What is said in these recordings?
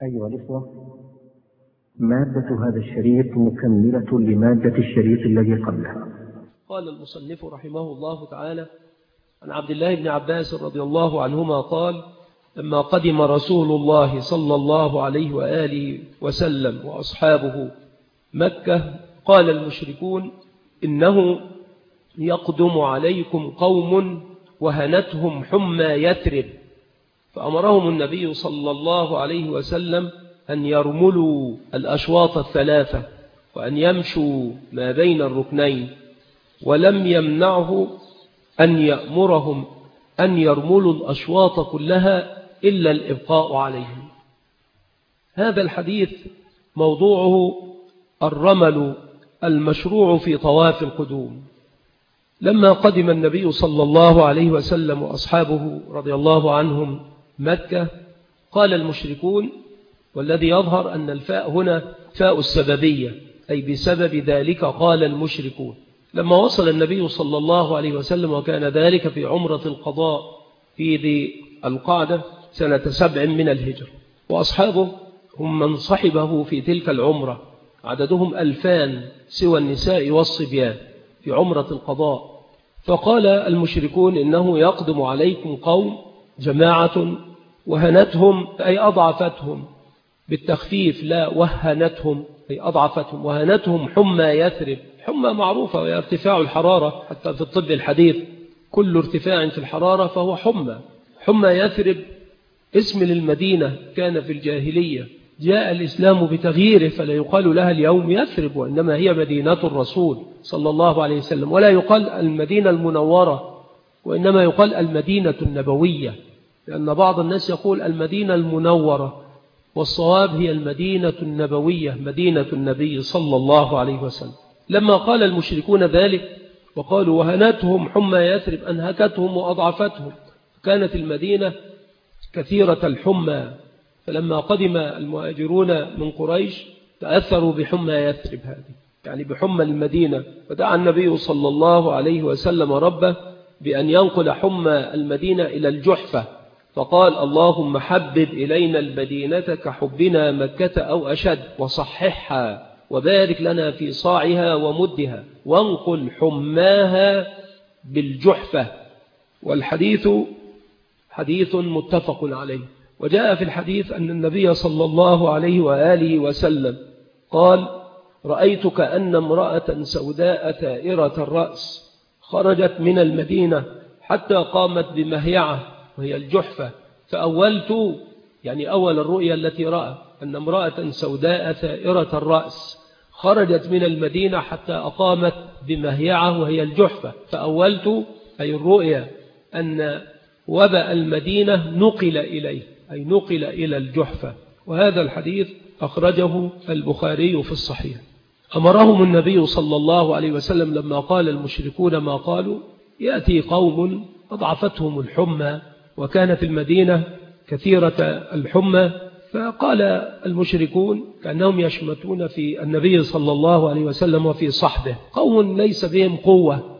أيها الإخوة، مادة هذا الشريط مكملة لمادة الشريط الذي قبله. قال المصنف رحمه الله تعالى: عن عبد الله بن عباس رضي الله عنهما قال: لما قدم رسول الله صلى الله عليه وآله وسلم وأصحابه مكة قال المشركون: إنه يقدم عليكم قوم وهنتهم حمى يثرب، فأمرهم النبي صلى الله عليه وسلم أن يرملوا الأشواط الثلاثة وأن يمشوا ما بين الركنين، ولم يمنعه أن يأمرهم أن يرملوا الأشواط كلها إلا الإبقاء عليهم. هذا الحديث موضوعه الرمل المشروع في طواف القدوم. لما قدم النبي صلى الله عليه وسلم وأصحابه رضي الله عنهم مكة قال المشركون، والذي يظهر أن الفاء هنا فاء السببية، أي بسبب ذلك قال المشركون. لما وصل النبي صلى الله عليه وسلم وكان ذلك في عمرة القضاء في ذي القعدة سنة 7 من الهجرة، وأصحابه هم من صحبه في تلك العمرة عددهم 2000 سوى النساء والصبيان في عمرة القضاء. فقال المشركون: إنه يقدم عليكم قوم جماعة وهنتهم أي أضعفتهم، بالتخفيف لا وهنتهم أي أضعفتهم، وهنتهم حمى يثرب. حمى معروفة وهي ارتفاع الحرارة، حتى في الطب الحديث كل ارتفاع في الحرارة فهو حمى. حمى يثرب اسم للمدينة كان في الجاهلية، جاء الإسلام بتغييره فلا يقال لها اليوم يثرب، وإنما هي مدينة الرسول صلى الله عليه وسلم، ولا يقال المدينة المنورة وإنما يقال المدينة النبوية، لأن بعض الناس يقول المدينة المنورة، والصواب هي المدينة النبوية مدينة النبي صلى الله عليه وسلم. لما قال المشركون ذلك وقالوا وهنتهم حمى يثرب أنهكتهم وأضعفتهم، كانت المدينة كثيرة الحمى، فلما قدم المهاجرون من قريش تأثروا بحمى يثرب هذه، يعني بحمى المدينة، فدعا النبي صلى الله عليه وسلم ربه بأن ينقل حمى المدينة إلى الجحفة، فقال: اللهم حبب إلينا المدينة كحبنا مكة أو أشد، وصححها وبارك لنا في صاعها ومدها، وانقل حماها بالجحفة. والحديث حديث متفق عليه. وجاء في الحديث أن النبي صلى الله عليه وآله وسلم قال: رأيت كأن امرأة سوداء ثائرة الرأس خرجت من المدينة حتى قامت بمهيعة وهي الجحفة، فأولت، يعني أول الرؤيا التي رأى أن امرأة سوداء ثائرة الرأس خرجت من المدينة حتى أقامت بمهيعة وهي الجحفة، فأولت أي الرؤيا أن وباء المدينة نقل إليه، أي نقل إلى الجحفة. وهذا الحديث أخرجه البخاري في الصحيح. أمرهم النبي صلى الله عليه وسلم لما قال المشركون ما قالوا: يأتي قوم أضعفتهم الحمى وكانت المدينة كثيرة الحمى، فقال المشركون كأنهم يشمتون في النبي صلى الله عليه وسلم وفي صحبه: قوم ليس بهم قوة،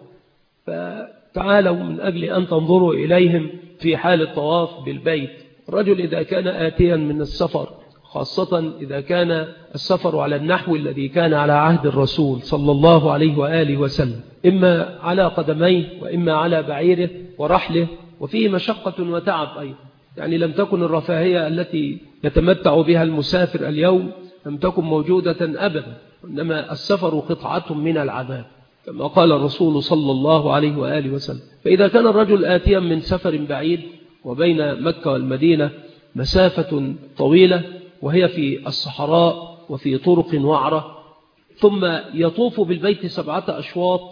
فتعالوا من أجل أن تنظروا إليهم في حال الطواف بالبيت. الرجل إذا كان آتيا من السفر، خاصة إذا كان السفر على النحو الذي كان على عهد الرسول صلى الله عليه وآله وسلم، إما على قدميه وإما على بعيره ورحله، وفيه مشقة وتعب أيضا، يعني لم تكن الرفاهية التي يتمتع بها المسافر اليوم لم تكن موجودة أبدا، إنما السفر قطعة من العذاب كما قال الرسول صلى الله عليه وآله وسلم. فإذا كان الرجل آتيا من سفر بعيد وبين مكة والمدينة مسافة طويلة وهي في الصحراء وفي طرق وعرة، ثم يطوف بالبيت 7 أشواط،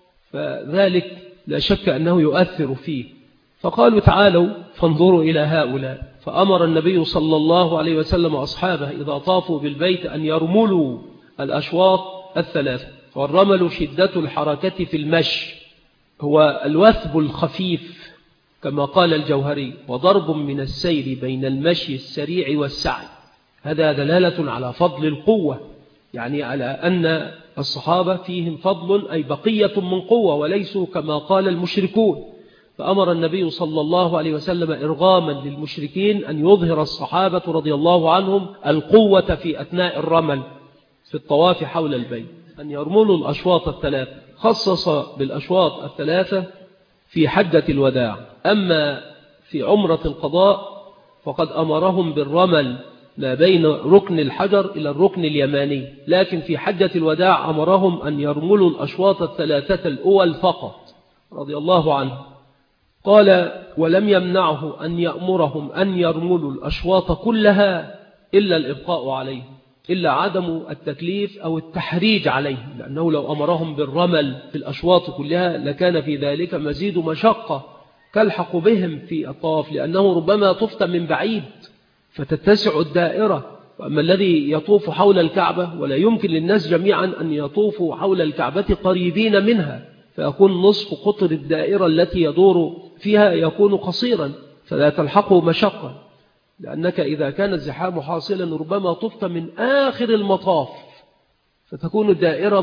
فذلك لا شك أنه يؤثر فيه. فقالوا: تعالوا فانظروا إلى هؤلاء. فأمر النبي صلى الله عليه وسلم أصحابه إذا طافوا بالبيت أن يرملوا الأشواط 3. والرمل شدة الحركة في المشي، هو الوثب الخفيف كما قال الجوهري، وضرب من السير بين المشي السريع والسعي. هذا دلالة على فضل القوة، يعني على أن الصحابة فيهم فضل أي بقية من قوة، وليسوا كما قال المشركون. فأمر النبي صلى الله عليه وسلم إرغاما للمشركين أن يظهر الصحابة رضي الله عنهم القوة في أثناء الرمل في الطواف حول البيت، أن يرملوا الأشواط الثلاثة. خصص بالأشواط الثلاثة في حجة الوداع. أما في عمرة القضاء فقد أمرهم بالرمل ما بين ركن الحجر إلى الركن اليماني، لكن في حجة الوداع أمرهم أن يرملوا الأشواط الثلاثة الأول فقط رضي الله عنه. قال: ولم يمنعه أن يأمرهم أن يرملوا الأشواط كلها إلا الإبقاء عليه، إلا عدم التكليف أو التحريج عليه، لأنه لو أمرهم بالرمل في الأشواط كلها لكان في ذلك مزيد مشقة تلحق بهم في الطواف، لأنه ربما طفت من بعيد فتتسع الدائرة. وأما الذي يطوف حول الكعبة ولا يمكن للناس جميعا أن يطوفوا حول الكعبة قريبين منها، فيكون نصف قطر الدائرة التي يدور فيها يكون قصيرا، فلا تلحقه مشقة، لأنك إذا كان الزحام حاصلا ربما طفت من آخر المطاف فتكون الدائرة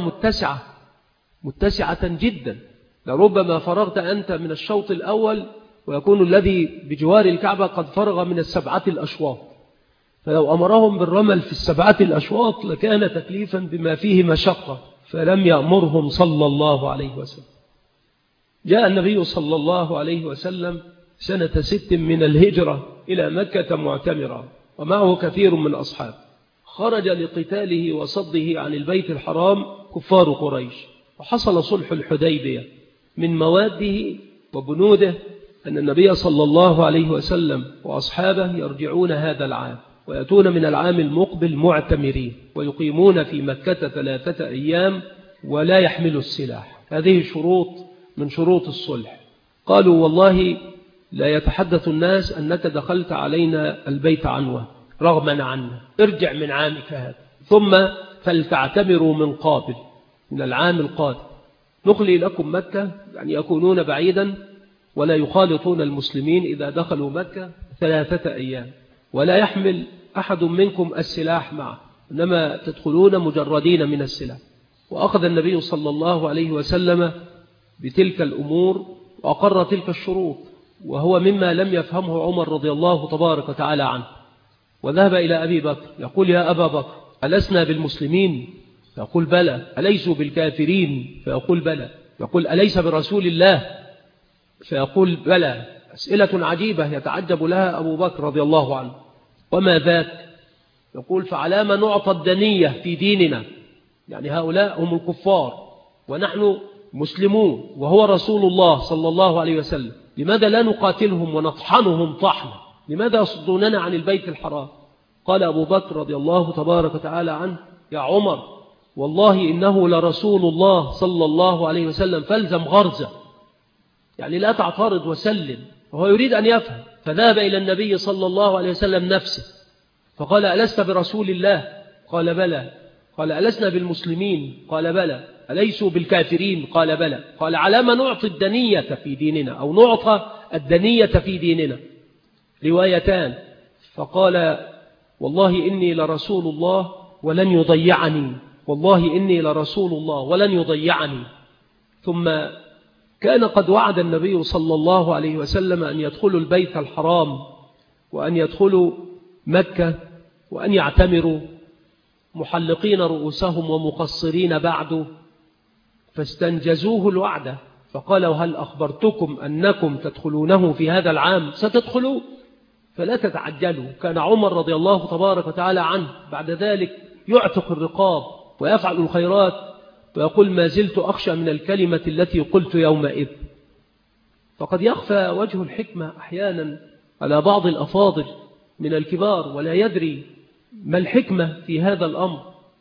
متسعة جدا، لربما فرغت أنت من الشوط الأول ويكون الذي بجوار الكعبة قد فرغ من 7 الأشواط، فلو أمرهم بالرمل في 7 الأشواط لكان تكليفا بما فيه مشقة، فلم يأمرهم صلى الله عليه وسلم. جاء النبي صلى الله عليه وسلم سنة 6 من الهجرة إلى مكة معتمرا، ومعه كثير من أصحابه. خرج لقتاله وصده عن البيت الحرام كفار قريش، وحصل صلح الحديبية. من مواده وبنوده أن النبي صلى الله عليه وسلم وأصحابه يرجعون هذا العام ويأتون من العام المقبل معتمرين، ويقيمون في مكة 3 أيام ولا يحملوا السلاح. هذه شروط من شروط الصلح. قالوا: والله لا يتحدث الناس أنك دخلت علينا البيت عنوة رغما عنا، ارجع من عامك هذا ثم فلتعتمروا من قابل، من العام القادم نخلي لكم مكة، يعني يكونون بعيدا ولا يخالطون المسلمين إذا دخلوا مكة 3 أيام، ولا يحمل أحد منكم السلاح معه، إنما تدخلون مجردين من السلاح. وأخذ النبي صلى الله عليه وسلم بتلك الأمور وأقر تلك الشروط، وهو مما لم يفهمه عمر رضي الله تبارك وتعالى عنه، وذهب إلى أبي بكر يقول: يا أبا بكر، ألسنا بالمسلمين؟ فيقول: بلى. أليسوا بالكافرين؟ فيقول: بلى. يقول: أليس برسول الله؟ فيقول: بلى. أسئلة عجيبة يتعجب لها أبو بكر رضي الله عنه. وما ذاك؟ يقول: فعلام نعطى الدنية في ديننا، يعني هؤلاء هم الكفار ونحن مسلمون وهو رسول الله صلى الله عليه وسلم، لماذا لا نقاتلهم ونطحنهم طحنا؟ لماذا يصدوننا عن البيت الحرام؟ قال أبو بكر رضي الله تبارك وتعالى عنه: يا عمر، والله إنه لرسول الله صلى الله عليه وسلم، فالزم غرزة، يعني لا تعترض وسلم. وهو يريد أن يفهم، فذهب إلى النبي صلى الله عليه وسلم نفسه فقال: ألست برسول الله؟ قال: بلى. قال: ألسنا بالمسلمين؟ قال: بلى. أليسوا بالكافرين؟ قال: بلى. قال: على ما نعطي الدنية في ديننا، أو نعطى الدنية في ديننا، روايتان. فقال: والله إني لرسول الله ولن يضيعني، والله إني لرسول الله ولن يضيعني. ثم كان قد وعد النبي صلى الله عليه وسلم أن يدخلوا البيت الحرام وأن يدخلوا مكة وأن يعتمروا محلقين رؤوسهم ومقصرين بعد، فاستنجزوه الوعد فقالوا: هل أخبرتكم أنكم تدخلونه في هذا العام؟ ستدخلوا فلا تتعجلوا. كان عمر رضي الله تبارك وتعالى عنه بعد ذلك يعتق الرقاب ويفعل الخيرات ويقول: ما زلت أخشى من الكلمة التي قلت يومئذ. فقد يخفى وجه الحكمة أحيانا على بعض الأفاضل من الكبار ولا يدري ما الحكمة في هذا الأمر،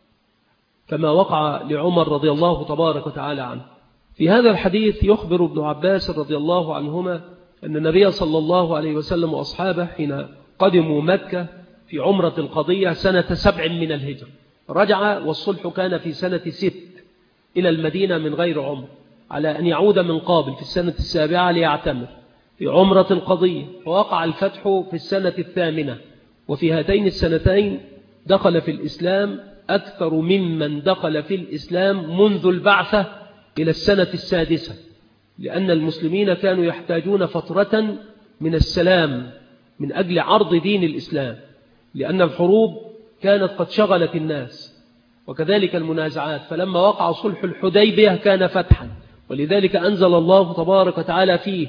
كما وقع لعمر رضي الله تبارك وتعالى عنه. في هذا الحديث يخبر ابن عباس رضي الله عنهما أن النبي صلى الله عليه وسلم وأصحابه حين قدموا مكة في عمرة القضية سنة 7 من الهجرة، رجع والصلح كان في سنة 6 إلى المدينة من غير عمر، على أن يعود من قابل في السنة 7 ليعتمر في عمرة القضية، ووقع الفتح في السنة 8. وفي هاتين السنتين دخل في الإسلام أكثر ممن دخل في الإسلام منذ البعثة إلى السنة 6. لأن المسلمين كانوا يحتاجون فترة من السلام من أجل عرض دين الإسلام، لأن الحروب كانت قد شغلت الناس وكذلك المنازعات. فلما وقع صلح الحديبية كان فتحا، ولذلك أنزل الله تبارك وتعالى فيه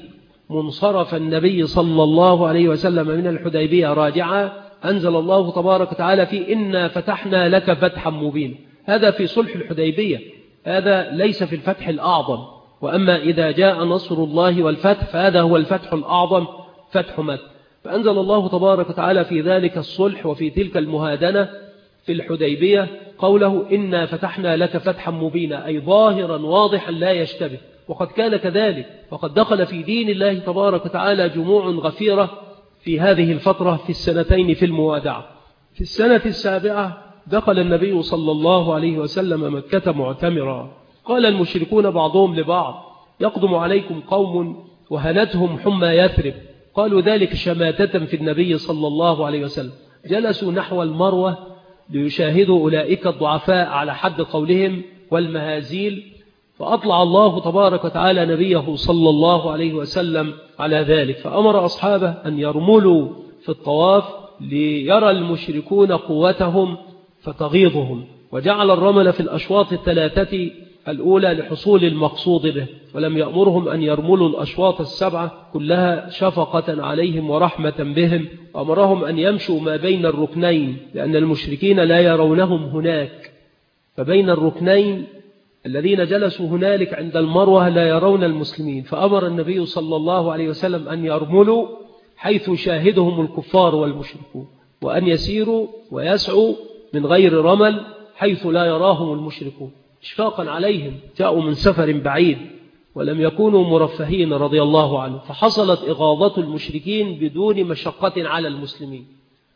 منصرف النبي صلى الله عليه وسلم من الحديبية راجعا، أنزل الله تبارك وتعالى فيه إنا فتحنا لك فتحا مبينا. هذا في صلح الحديبية، هذا ليس في الفتح الأعظم. وأما إذا جاء نصر الله والفتح فهذا هو الفتح الأعظم، فتح مكة. فأنزل الله تبارك وتعالى في ذلك الصلح وفي تلك المهادنة في الحديبية قوله إنا فتحنا لك فتحا مبينا، أي ظاهرا واضحا لا يشتبه. وقد كان كذلك، وقد دخل في دين الله تبارك وتعالى جموع غفيرة في هذه الفترة في السنتين في الموادعة. في السنة السابعة دخل النبي صلى الله عليه وسلم مكة معتمرا. قال المشركون بعضهم لبعض يقدم عليكم قوم وهنتهم حمى يثرب، قالوا ذلك شماتة في النبي صلى الله عليه وسلم. جلسوا نحو المروة ليشاهدوا أولئك الضعفاء على حد قولهم والمهازيل، فأطلع الله تبارك وتعالى نبيه صلى الله عليه وسلم على ذلك، فأمر أصحابه أن يرملوا في الطواف ليرى المشركون قوتهم فتغيظهم، وجعل الرمل في الأشواط الثلاثة الأولى لحصول المقصود به، ولم يأمرهم أن يرملوا الأشواط السبعة كلها شفقة عليهم ورحمة بهم، وأمرهم أن يمشوا ما بين الركنين لأن المشركين لا يرونهم هناك، فبين الركنين الذين جلسوا هنالك عند المروة لا يرون المسلمين. فأمر النبي صلى الله عليه وسلم أن يرملوا حيث شاهدهم الكفار والمشركون، وأن يسيروا ويسعوا من غير رمل حيث لا يراهم المشركون إشفاقا عليهم، جاءوا من سفر بعيد ولم يكونوا مرفهين رضي الله عنه. فحصلت إغاظة المشركين بدون مشقة على المسلمين،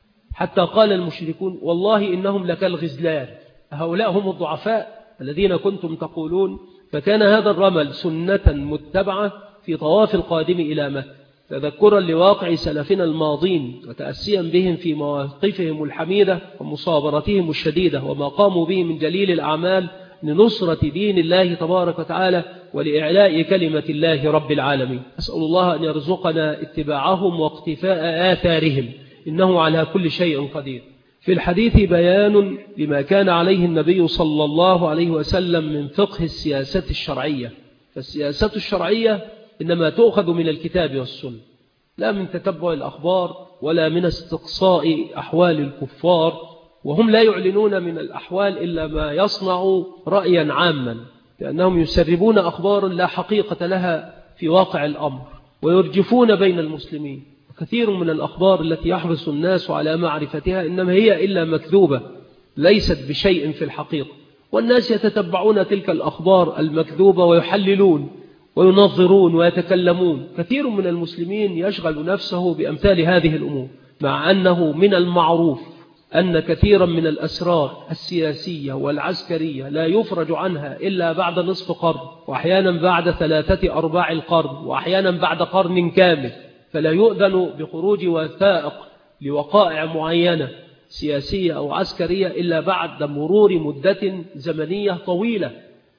حتى قال المشركون والله إنهم لكالغزلان، هؤلاء هم الضعفاء الذين كنتم تقولون. فكان هذا الرمل سنة متبعة في طواف القادم إلى مكة، تذكرا لواقع سلفنا الماضين وتأسيا بهم في مواقفهم الحميدة ومصابرتهم الشديدة وما قاموا به من جليل الأعمال لنصرة دين الله تبارك وتعالى ولإعلاء كلمة الله رب العالمين. أسأل الله أن يرزقنا اتباعهم واقتفاء آثارهم، إنه على كل شيء قدير. في الحديث بيان لما كان عليه النبي صلى الله عليه وسلم من فقه السياسة الشرعية. فالسياسة الشرعية إنما تؤخذ من الكتاب والسنة، لا من تتبع الأخبار ولا من استقصاء أحوال الكفار، وهم لا يعلنون من الأحوال إلا ما يصنع رأيا عاما، لأنهم يسربون أخبارا لا حقيقة لها في واقع الأمر ويرجفون بين المسلمين. كثير من الأخبار التي يحرص الناس على معرفتها إنما هي إلا مكذوبة ليست بشيء في الحقيقة، والناس يتتبعون تلك الأخبار المكذوبة ويحللون وينظرون ويتكلمون. كثير من المسلمين يشغل نفسه بأمثال هذه الأمور، مع أنه من المعروف أن كثيرا من الأسرار السياسية والعسكرية لا يفرج عنها إلا بعد نصف قرن، وأحيانا بعد 3/4 القرن، وأحيانا بعد قرن كامل، فلا يؤذن بخروج وثائق لوقائع معينة سياسية أو عسكرية إلا بعد مرور مدة زمنية طويلة.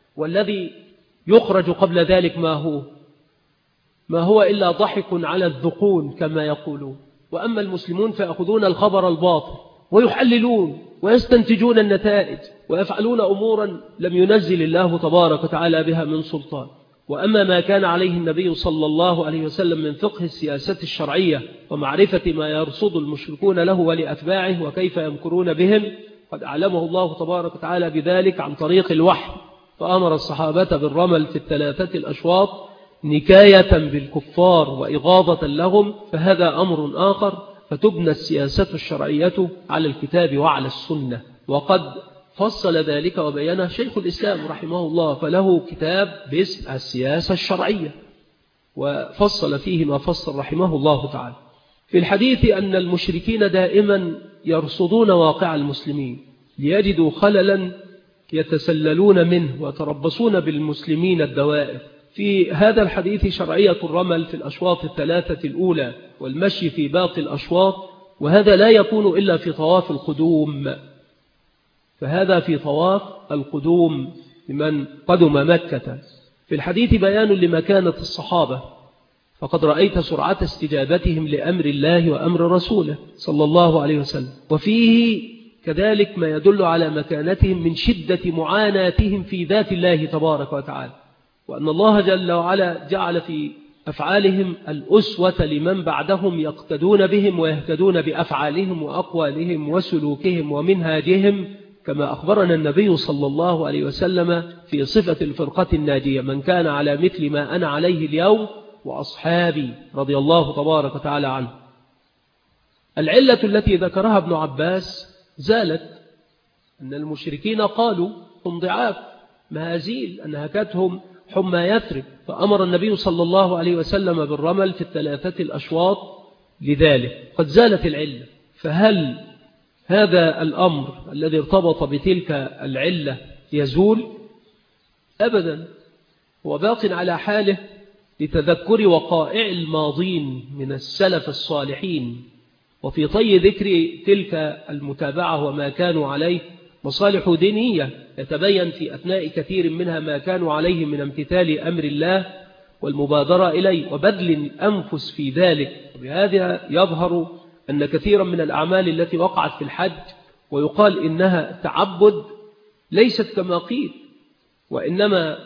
والذي يخرج قبل ذلك ما هو إلا ضحك على الذقون كما يقولون. وأما المسلمون فيأخذون الخبر الباطل ويحللون ويستنتجون النتائج ويفعلون أمورا لم ينزل الله تبارك وتعالى بها من سلطان. وأما ما كان عليه النبي صلى الله عليه وسلم من فقه السياسة الشرعية ومعرفة ما يرصد المشركون له ولأتباعه وكيف يمكرون بهم، قد أعلمه الله تبارك وتعالى بذلك عن طريق الوحي، فأمر الصحابة بالرمل في 3 الأشواط نكاية بالكفار وإغاظة لهم، فهذا أمر آخر. فتبنى السياسة الشرعية على الكتاب وعلى السنة، وقد فصل ذلك وبينه شيخ الإسلام رحمه الله، فله كتاب باسم السياسة الشرعية وفصل فيه ما فصل رحمه الله تعالى. في الحديث أن المشركين دائما يرصدون واقع المسلمين ليجدوا خللا يتسللون منه ويتربصون بالمسلمين الدوائر. في هذا الحديث شرعية الرمل في الأشواط 3 الأولى والمشي في باقي الأشواط، وهذا لا يكون إلا في طواف القدوم، فهذا في طواف القدوم لمن قدم مكة. في الحديث بيان لمكانة الصحابة، فقد رأيت سرعة استجابتهم لأمر الله وأمر رسوله صلى الله عليه وسلم، وفيه كذلك ما يدل على مكانتهم من شدة معاناتهم في ذات الله تبارك وتعالى، وأن الله جل وعلا جعل في أفعالهم الأسوة لمن بعدهم يقتدون بهم ويهتدون بأفعالهم وأقوالهم وسلوكهم ومنهاجهم، كما أخبرنا النبي صلى الله عليه وسلم في صفة الفرقة الناجية: من كان على مثل ما أنا عليه اليوم وأصحابي، رضي الله تبارك وتعالى عنه. العلة التي ذكرها ابن عباس زالت، أن المشركين قالوا هم ضعاف مهازيل أنهكتهم حمى يثرب، فأمر النبي صلى الله عليه وسلم بالرمل في 3 الأشواط لذلك، قد زالت العلة. فهل هذا الأمر الذي ارتبط بتلك العلة يزول؟ أبدا، هو باق على حاله لتذكر وقائع الماضين من السلف الصالحين، وفي طي ذكر تلك المتابعة وما كانوا عليه مصالح دينية يتبين في أثناء كثير منها ما كانوا عليه من امتثال أمر الله والمبادرة إليه وبذل الأنفس في ذلك. بهذا يظهر أن كثيرا من الأعمال التي وقعت في الحج ويقال إنها تعبد ليست كما قيل، وإنما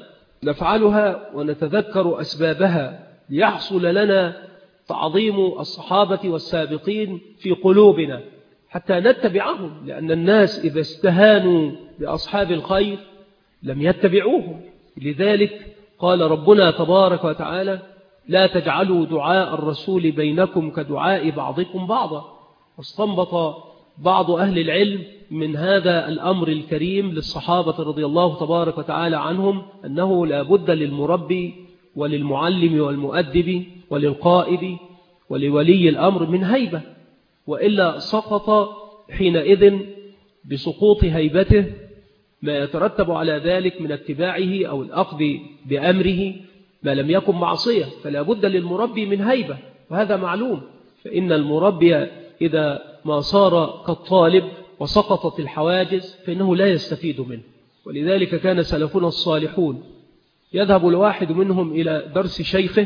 نفعلها ونتذكر أسبابها ليحصل لنا تعظيم الصحابة والسابقين في قلوبنا حتى نتبعهم، لأن الناس إذا استهانوا بأصحاب الخير لم يتبعوهم. لذلك قال ربنا تبارك وتعالى: لا تجعلوا دعاء الرسول بينكم كدعاء بعضكم بعضا. واستنبط بعض أهل العلم من هذا الأمر الكريم للصحابة رضي الله تبارك وتعالى عنهم أنه لا بد للمربي وللمعلم والمؤدب وللقائد ولولي الأمر من هيبة، وإلا سقط حينئذ بسقوط هيبته ما يترتب على ذلك من اتباعه أو الأخذ بأمره ما لم يكن معصية. فلا بد للمربي من هيبة، وهذا معلوم، فإن المربي إذا ما صار كالطالب وسقطت الحواجز فإنه لا يستفيد منه. ولذلك كان سلفنا الصالحون يذهب الواحد منهم إلى درس شيخه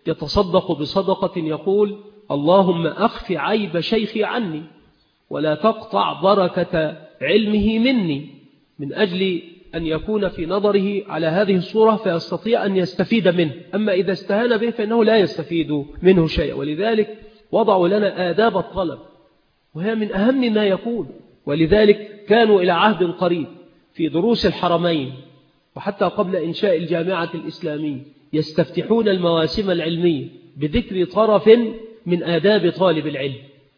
يتصدق بصدقة يقول: اللهم أخف عيب شيخي عني ولا تقطع بركة علمه مني، من أجل أن يكون في نظره على هذه الصورة فيستطيع أن يستفيد منه. أما إذا استهان به فإنه لا يستفيد منه شيء. ولذلك وضعوا لنا آداب الطلب، وهي من أهم ما يكون. ولذلك كانوا إلى عهد قريب في دروس الحرمين وحتى قبل إنشاء الجامعة الإسلامية يستفتحون المواسم العلمية بذكر طرف من آداب طالب العلم،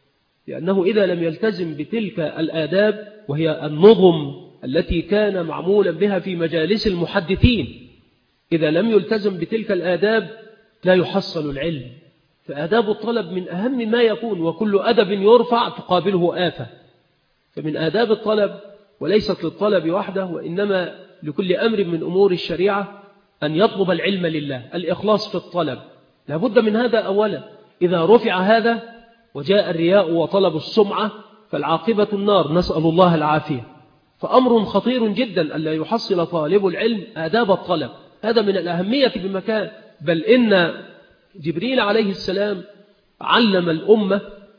لأنه إذا لم يلتزم بتلك الآداب وهي النظم التي كان معمولا بها في مجالس المحدثين، إذا لم يلتزم بتلك الآداب لا يحصل العلم. فآداب الطلب من أهم ما يكون، وكل أدب يرفع تقابله آفة. فمن آداب الطلب، وليست للطلب وحده وإنما لكل أمر من أمور الشريعة، أن يطلب العلم لله، الإخلاص في الطلب، لابد من هذا أولا. إذا رفع هذا وجاء الرياء وطلب السمعة فالعاقبة النار، نسأل الله العافية. فأمر خطير جدا ألا يحصل طالب العلم آداب الطلب، هذا من الأهمية بمكان. بل إن جبريل عليه السلام علم الأمة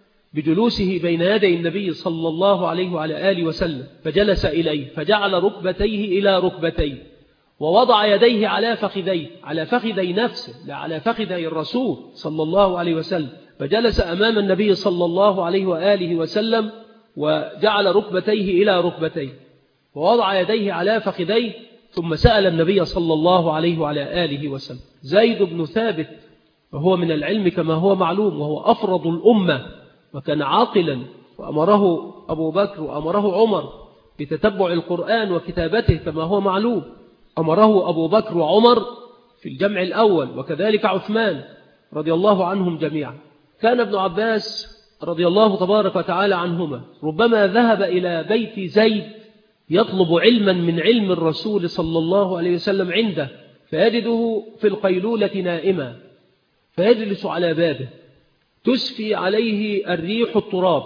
بجلوسه بين يدي النبي صلى الله عليه وعلى آله وسلم، فجلس إليه فجعل ركبتيه إلى ركبتيه ووضع يديه على فخذيه، على فخذي نفسه لا على فخذي الرسول صلى الله عليه وسلم، فجلس أمام النبي صلى الله عليه وآله وسلم وجعل ركبتيه إلى ركبتيه ووضع يديه على فخذيه، ثم سأل النبي صلى الله عليه وعلى آله وسلم. زيد بن ثابت وهو من العلم كما هو معلوم، وهو أفرض الأمة وكان عاقلا، وأمره أبو بكر وأمره عمر بتتبع القرآن وكتابته كما هو معلوم، أمره أبو بكر وعمر في الجمع الأول، وكذلك عثمان رضي الله عنهم جميعا. كان ابن عباس رضي الله تبارك وتعالى عنهما ربما ذهب إلى بيت زيد يطلب علما من علم الرسول صلى الله عليه وسلم عنده، فيجده في القيلولة نائما، فيجلس على بابه تسفي عليه الريح التراب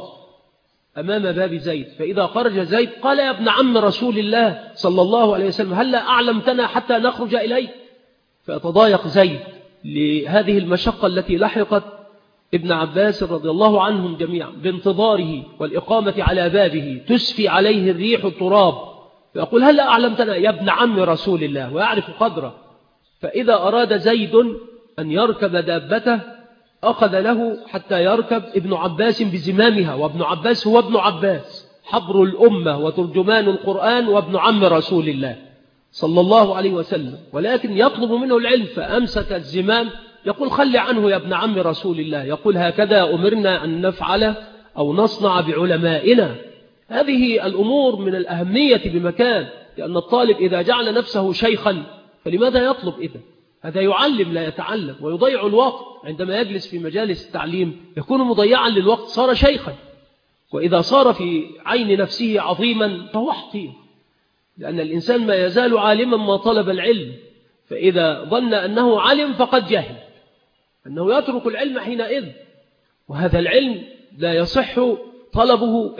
أمام باب زيد، فإذا خرج زيد قال: يا ابن عم رسول الله صلى الله عليه وسلم، هل لا أعلمتنا حتى نخرج إليك؟ فيتضايق زيد لهذه المشقة التي لحقت ابن عباس رضي الله عنهم جميعا بانتظاره والإقامة على بابه تسفي عليه الريح التراب، فيقول هل أعلمتنا يا ابن عم رسول الله، ويعرف قدره. فإذا أراد زيد أن يركب دابته أخذ له حتى يركب ابن عباس بزمامها، وابن عباس هو ابن عباس حبر الأمة وترجمان القرآن وابن عم رسول الله صلى الله عليه وسلم، ولكن يطلب منه العلم، فأمسك الزمام يقول خلي عنه يا ابن عم رسول الله، يقول هكذا أمرنا أن نفعل أو نصنع بعلمائنا. هذه الأمور من الأهمية بمكان، لأن الطالب إذا جعل نفسه شيخا فلماذا يطلب إذن؟ هذا يعلم لا يتعلم، ويضيع الوقت عندما يجلس في مجالس التعليم يكون مضيعا للوقت، صار شيخا. وإذا صار في عين نفسه عظيما فهو حقير، لأن الإنسان ما يزال عالما ما طلب العلم، فإذا ظن أنه علم فقد جهل، أنه يترك العلم حينئذ. وهذا العلم لا يصح طلبه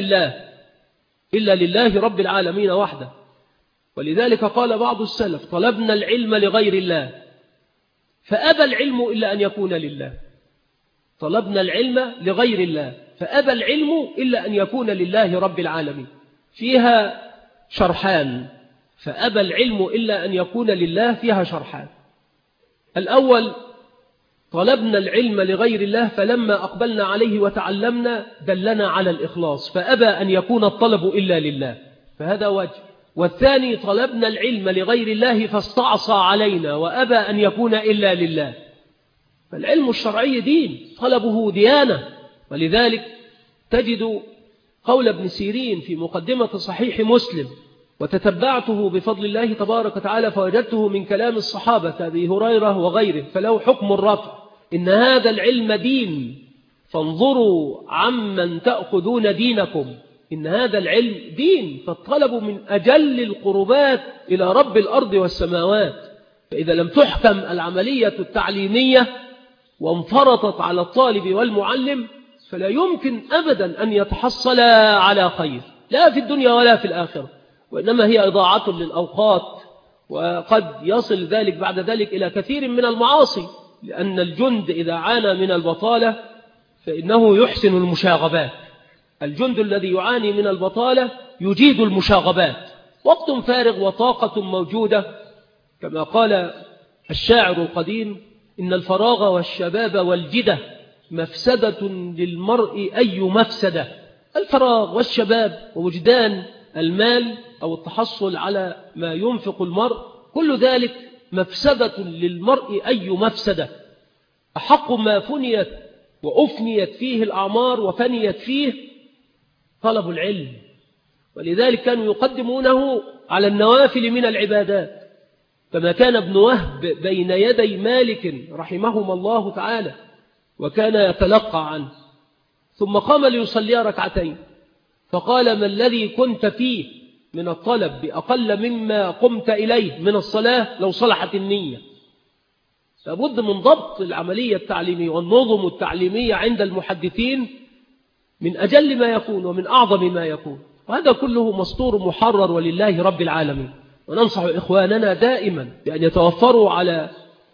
إلا لله رب العالمين وحده. ولذلك قال بعض السلف طلبنا العلم لغير الله فأبى العلم إلا أن يكون لله. طلبنا العلم لغير الله فأبى العلم إلا أن يكون لله رب العالمين. فيها شرحان، فأبى العلم إلا أن يكون لله فيها شرحان. الأول طلبنا العلم لغير الله فلما أقبلنا عليه وتعلمنا دلنا على الإخلاص فأبى أن يكون الطلب إلا لله، فهذا وجه. والثاني طلبنا العلم لغير الله فاستعصى علينا وأبى أن يكون إلا لله. فالعلم الشرعي دين، طلبه ديانة. ولذلك تجد قول ابن سيرين في مقدمة صحيح مسلم، وتتبعته بفضل الله تبارك وتعالى فوجدته من كلام الصحابة أبي هريرة وغيره، فله حكم الرفع: إن هذا العلم دين فانظروا عمن تأخذون دينكم. إن هذا العلم دين، فالطلب من أجل القربات إلى رب الأرض والسماوات. فإذا لم تحكم العملية التعليمية وانفرطت على الطالب والمعلم فلا يمكن أبدا أن يتحصل على خير، لا في الدنيا ولا في الآخرة، وإنما هي إضاعة للأوقات، وقد يصل ذلك بعد ذلك إلى كثير من المعاصي، لأن الجند إذا عانى من البطالة فإنه يحسن المشاغبات. الجند الذي يعاني من البطالة يجيد المشاغبات، وقت فارغ وطاقة موجودة، كما قال الشاعر القديم: إن الفراغ والشباب والجدة مفسدة للمرء أي مفسدة. الفراغ والشباب ووجدان المال أو التحصل على ما ينفق المرء، كل ذلك مفسدة للمرء أي مفسدة. أحق ما فنيت وأفنيت فيه الأعمار وفنيت فيه طلب العلم، ولذلك كانوا يقدمونه على النوافل من العبادات، كما كان ابن وهب بين يدي مالك رحمهما الله تعالى وكان يتلقى عنه، ثم قام ليصلي ركعتين فقال: ما الذي كنت فيه من الطلب بأقل مما قمت إليه من الصلاة لو صلحت النية؟ لابد من ضبط العملية التعليمية والنظم التعليمية عند المحدثين من أجل ما يكون ومن أعظم ما يكون، وهذا كله مسطور محرر ولله رب العالمين. وننصح إخواننا دائما بأن يتوفروا على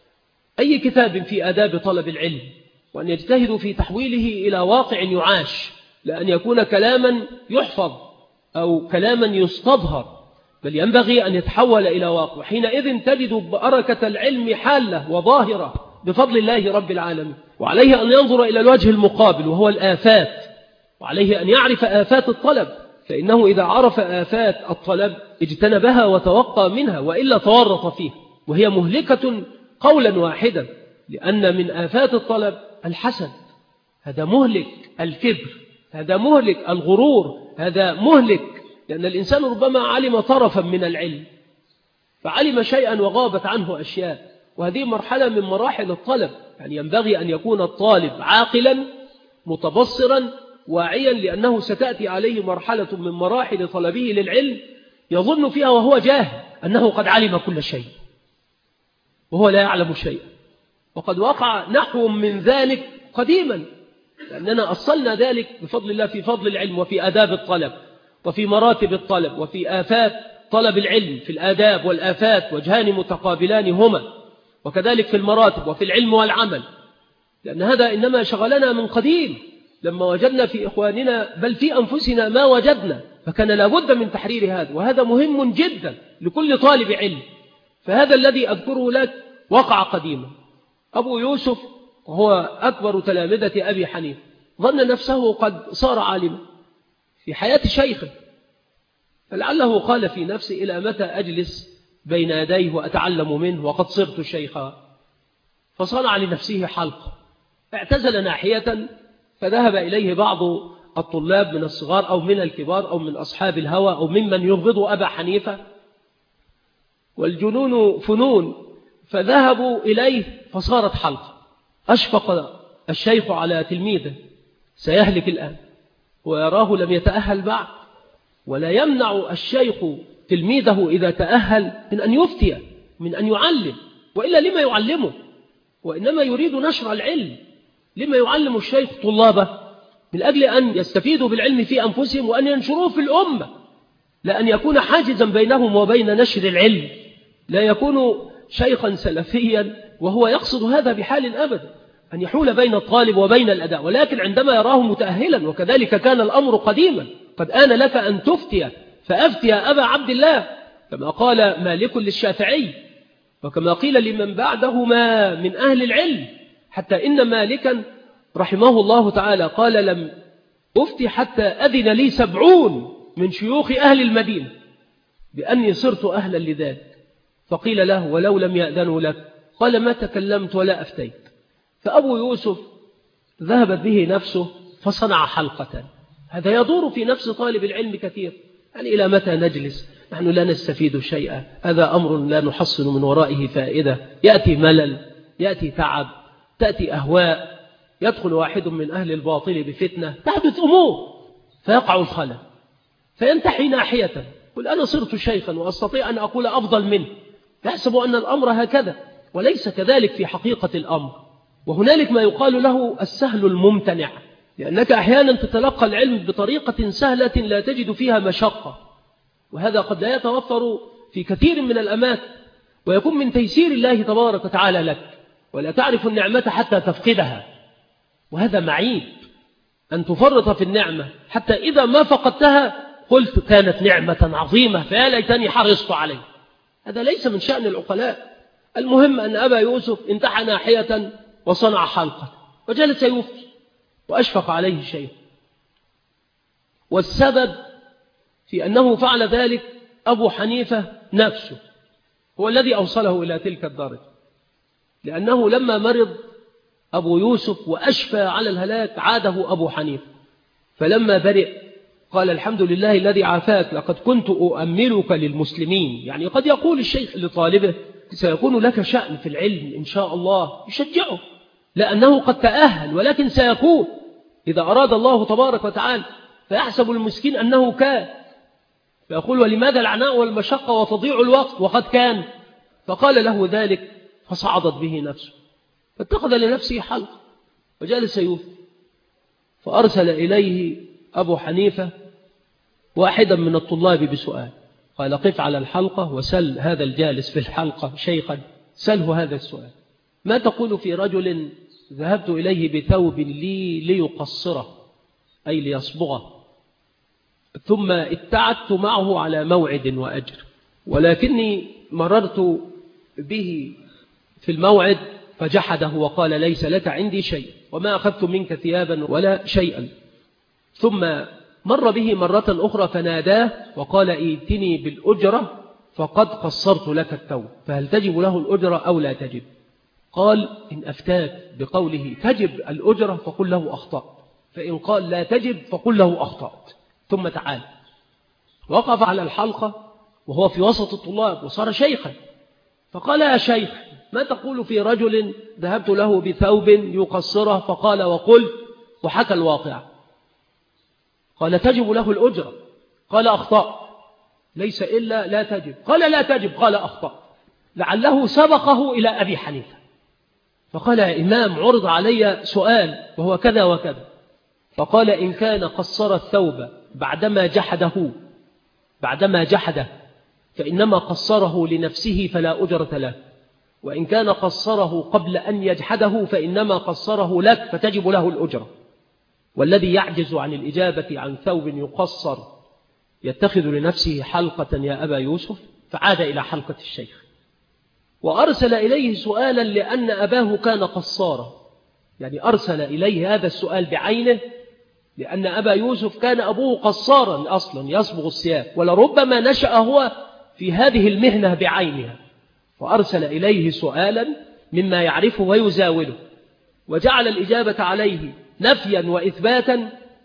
أي كتاب في آداب طلب العلم، وأن يجتهدوا في تحويله إلى واقع يعاش، لأن يكون كلاما يحفظ أو كلاما يستظهر، بل ينبغي أن يتحول إلى واقع. حينئذ تجد بركة العلم حالة وظاهرة بفضل الله رب العالمين. وعليه أن ينظر إلى الوجه المقابل وهو الآفات، وعليه أن يعرف آفات الطلب، فإنه إذا عرف آفات الطلب اجتنبها وتوقى منها، وإلا تورط فيه، وهي مهلكة قولا واحدا. لأن من آفات الطلب الحسد، هذا مهلك الكبر، هذا مهلك الغرور، هذا مهلك، لأن الإنسان ربما علم طرفا من العلم فعلم شيئا وغابت عنه أشياء، وهذه مرحلة من مراحل الطلب. يعني ينبغي أن يكون الطالب عاقلا متبصرا واعيا، لأنه ستأتي عليه مرحلة من مراحل طلبه للعلم يظن فيها وهو جاهل أنه قد علم كل شيء وهو لا يعلم شيئا، وقد وقع نحو من ذلك قديما، لأننا أصلنا ذلك بفضل الله في فضل العلم وفي آداب الطلب وفي مراتب الطلب وفي آفات طلب العلم. في الآداب والآفات وجهان متقابلان هما، وكذلك في المراتب وفي العلم والعمل، لأن هذا إنما شغلنا من قديم لما وجدنا في إخواننا بل في أنفسنا ما وجدنا، فكان لابد من تحرير هذا، وهذا مهم جدا لكل طالب علم. فهذا الذي أذكره لك وقع قديما. أبو يوسف وهو أكبر تلامذة أبي حنيفة ظن نفسه قد صار عالما في حياة شيخه، فلعله قال في نفسه إلى متى أجلس بين يديه وأتعلم منه وقد صرت شيخا، فصنع لنفسه حلقة، اعتزل ناحية، فذهب إليه بعض الطلاب من الصغار أو من الكبار أو من أصحاب الهوى أو ممن يبغض أبا حنيفة، والجنون فنون، فذهبوا إليه فصارت حلقة. أشفق الشيخ على تلميذه سيهلك الآن ويراه لم يتأهل بعد، ولا يمنع الشيخ تلميذه إذا تأهل من أن يفتي من أن يعلم، وإلا لما يعلمه؟ وإنما يريد نشر العلم. لما يعلم الشيخ طلابه؟ من أجل أن يستفيدوا بالعلم في أنفسهم وأن ينشروه في الأمة، لأن يكون حاجزا بينهم وبين نشر العلم، لا يكون شيخا سلفيا وهو يقصد هذا بحال أبدا، أن يحول بين الطالب وبين الأداء، ولكن عندما يراه متأهلا، وكذلك كان الأمر قديما، قد آن لك أن تفتي فأفتي أبا عبد الله، كما قال مالك للشافعي، وكما قيل لمن بعدهما من أهل العلم، حتى إن مالكا رحمه الله تعالى قال لم أفتي حتى أذن لي 70 من شيوخ أهل المدينة بأني صرت أهلا لذلك. فقيل له ولو لم يأذنوا لك؟ قال ما تكلمت ولا أفتيت. فأبو يوسف ذهبت به نفسه فصنع حلقة. هذا يدور في نفس طالب العلم كثير، يعني إلى متى نجلس نحن لا نستفيد شيئا؟ هذا أمر لا نحصل من ورائه فائدة، يأتي ملل، يأتي تعب، تأتي أهواء، يدخل واحد من أهل الباطل بفتنة، تحدث أمور فيقع الخلل، فينتحي ناحية، قل أنا صرت شيخا وأستطيع أن أقول أفضل منه، يحسب أن الأمر هكذا، وليس كذلك في حقيقة الأمر. وهنالك ما يقال له السهل الممتنع، لأنك أحيانا تتلقى العلم بطريقة سهلة لا تجد فيها مشقة، وهذا قد لا يتوفر في كثير من الأماكن، ويكون من تيسير الله تبارك وتعالى لك، ولا تعرف النعمة حتى تفقدها، وهذا معيب أن تفرط في النعمة حتى إذا ما فقدتها قلت كانت نعمة عظيمة فيا ليتني حرصت عليه. هذا ليس من شأن العقلاء. المهم أن أبا يوسف انتحى ناحية وصنع حلقة وجلس يفتي، وأشفق عليه شيء، والسبب في أنه فعل ذلك أبو حنيفة نفسه هو الذي أوصله إلى تلك الدرجة، لأنه لما مرض أبو يوسف وأشفى على الهلاك عاده أبو حنيفة، فلما برئ قال الحمد لله الذي عافاك، لقد كنت أؤملك للمسلمين. يعني قد يقول الشيخ لطالبه سيكون لك شأن في العلم إن شاء الله، يشجعه لأنه قد تأهل، ولكن سيكون إذا أراد الله تبارك وتعالى، فيحسب المسكين أنه كان، فيقول ولماذا العناء والمشقة وتضيع الوقت وقد كان؟ فقال له ذلك فصعدت به نفسه، فاتخذ لنفسه حلقة وجالس يفتي، فأرسل إليه أبو حنيفة واحدا من الطلاب بسؤال، قال قف على الحلقة وسل هذا الجالس في الحلقة شيخا، سله هذا السؤال: ما تقول في رجل ذهبت إليه بثوب لي ليقصره أي ليصبغه، ثم اتعدت معه على موعد وأجر، ولكني مررت به في الموعد فجحده وقال ليس لك عندي شيء وما أخذت منك ثيابا ولا شيئا، ثم مر به مرة أخرى فناداه وقال ائتني بالأجرة فقد قصرت لك الثوب، فهل تجب له الأجرة أو لا تجب؟ قال إن أفتاك بقوله تجب الأجرة فقل له أخطأت، فإن قال لا تجب فقل له أخطأت، ثم تعال. وقف على الحلقة وهو في وسط الطلاب وصار شيخا، فقال يا شيخ ما تقول في رجل ذهبت له بثوب يقصره فقال وقلت، وحكى الواقع. قال تجب له الأجرة، قال أخطأ، ليس إلا لا تجب، قال لا تجب، قال أخطأ، لعله سبقه إلى أبي حنيفة، فقال يا إمام عرض علي سؤال وهو كذا وكذا، فقال إن كان قصر الثوب بعدما جحده فإنما قصره لنفسه فلا أجرة له، وإن كان قصره قبل أن يجحده فإنما قصره لك فتجب له الأجرة. والذي يعجز عن الإجابة عن ثوب يقصر يتخذ لنفسه حلقة يا أبا يوسف، فعاد إلى حلقة الشيخ وأرسل إليه سؤالا لأن أباه كان قصارا، يعني أرسل إليه هذا السؤال بعينه لأن أبا يوسف كان أبوه قصارا أصلا يصبغ الثياب، ولربما نشأ هو في هذه المهنة بعينها، فأرسل إليه سؤالا مما يعرفه ويزاوله، وجعل الإجابة عليه نفيا وإثباتا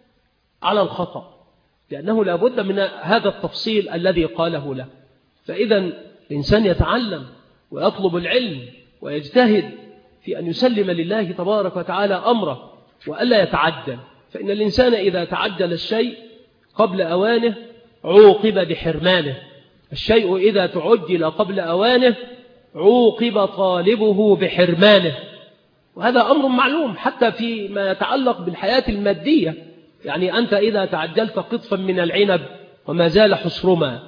على الخطأ، لأنه لا بد من هذا التفصيل الذي قاله له. فإذا الإنسان يتعلم ويطلب العلم ويجتهد في أن يسلم لله تبارك وتعالى أمره وألا يتعجل، فإن الإنسان إذا تعجل الشيء قبل أوانه عوقب بحرمانه، الشيء إذا تعجل قبل أوانه عوقب طالبه بحرمانه، وهذا أمر معلوم حتى فيما يتعلق بالحياة المادية. يعني أنت إذا تعجلت قطفا من العنب وما زال حصرما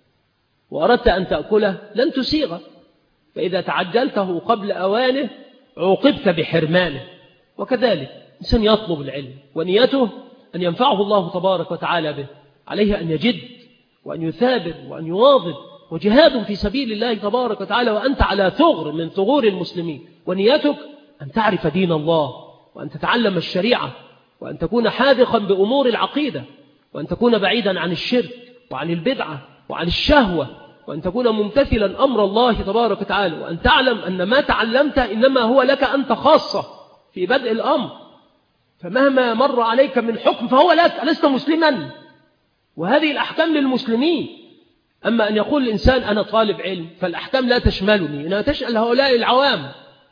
وأردت أن تأكله لن تسيغه، فإذا تعجلته قبل أوانه عوقبت بحرمانه. وكذلك إنسان يطلب العلم ونيته أن ينفعه الله تبارك وتعالى به، عليه أن يجد وأن يثابر وأن يواظب، وجهاد في سبيل الله تبارك وتعالى وأنت على ثغر من ثغور المسلمين، ونيتك أن تعرف دين الله وأن تتعلم الشريعة وأن تكون حاذقا بأمور العقيدة وأن تكون بعيدا عن الشرك وعن البدعة وعن الشهوة وأن تكون ممتثلا أمر الله تبارك وتعالى، وأن تعلم أن ما تعلمت إنما هو لك أنت خاصة في بدء الأمر، فمهما مر عليك من حكم فهو لك، لست مسلما، وهذه الأحكام للمسلمين. أما أن يقول الإنسان أنا طالب علم فالأحكام لا تشملني، إنها تشمل هؤلاء العوام،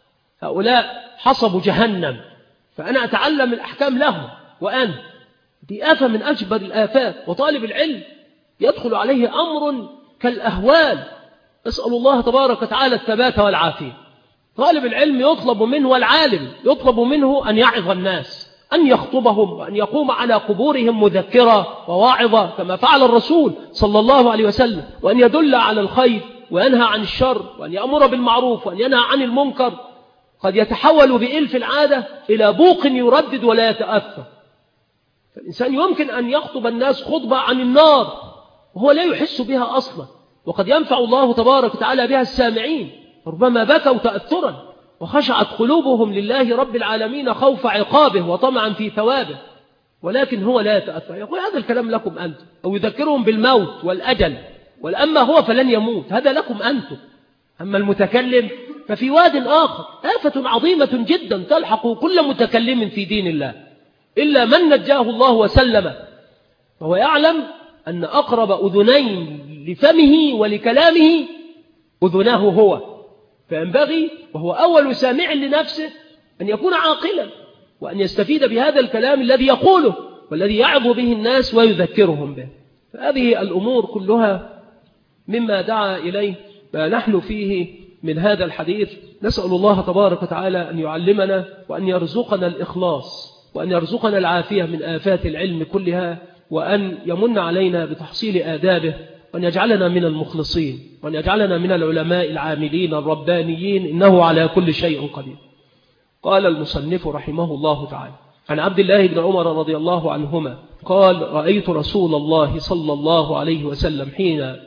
هؤلاء حصبوا جهنم، فأنا أتعلم الأحكام لهم وأنا دي آفة من أكبر الآفات. وطالب العلم يدخل عليه أمر كالأهوال، أسأل الله تبارك وتعالى الثبات والعافية. طالب العلم يطلب منه والعالم يطلب منه أن يعظ الناس، أن يخطبهم وأن يقوم على قبورهم مذكرة وواعظة كما فعل الرسول صلى الله عليه وسلم، وأن يدل على الخير وينهى عن الشر وأن يأمر بالمعروف وأن ينهى عن المنكر. قد يتحول بإلف العادة إلى بوق يردد ولا يتأثر، فالإنسان يمكن أن يخطب الناس خطبة عن النار وهو لا يحس بها أصلا، وقد ينفع الله تبارك وتعالى بها السامعين، ربما بكوا تأثرا وخشعت قلوبهم لله رب العالمين خوف عقابه وطمعا في ثوابه، ولكن هو لا يتأثر، يقول هذا الكلام لكم أنتم، أو يذكرهم بالموت والأجل، والأما هو فلن يموت، هذا لكم أنتم. أما المتكلم ففي واد آخر، آفة عظيمة جدا تلحق كل متكلم في دين الله إلا من نجاه الله وسلم، فهو يعلم أن أقرب أذنين لفمه ولكلامه أذناه هو، فينبغي وهو أول سامع لنفسه أن يكون عاقلا وأن يستفيد بهذا الكلام الذي يقوله والذي يعظ به الناس ويذكرهم به. فهذه الأمور كلها مما دعا إليه ما نحن فيه من هذا الحديث. نسأل الله تبارك وتعالى أن يعلمنا وأن يرزقنا الإخلاص وأن يرزقنا العافية من آفات العلم كلها، وأن يمن علينا بتحصيل آدابه، وأن يجعلنا من المخلصين، وأن يجعلنا من العلماء العاملين الربانيين، إنه على كل شيء قدير. قال المصنف رحمه الله تعالى عن عبد الله بن عمر رضي الله عنهما قال رأيت رسول الله صلى الله عليه وسلم حين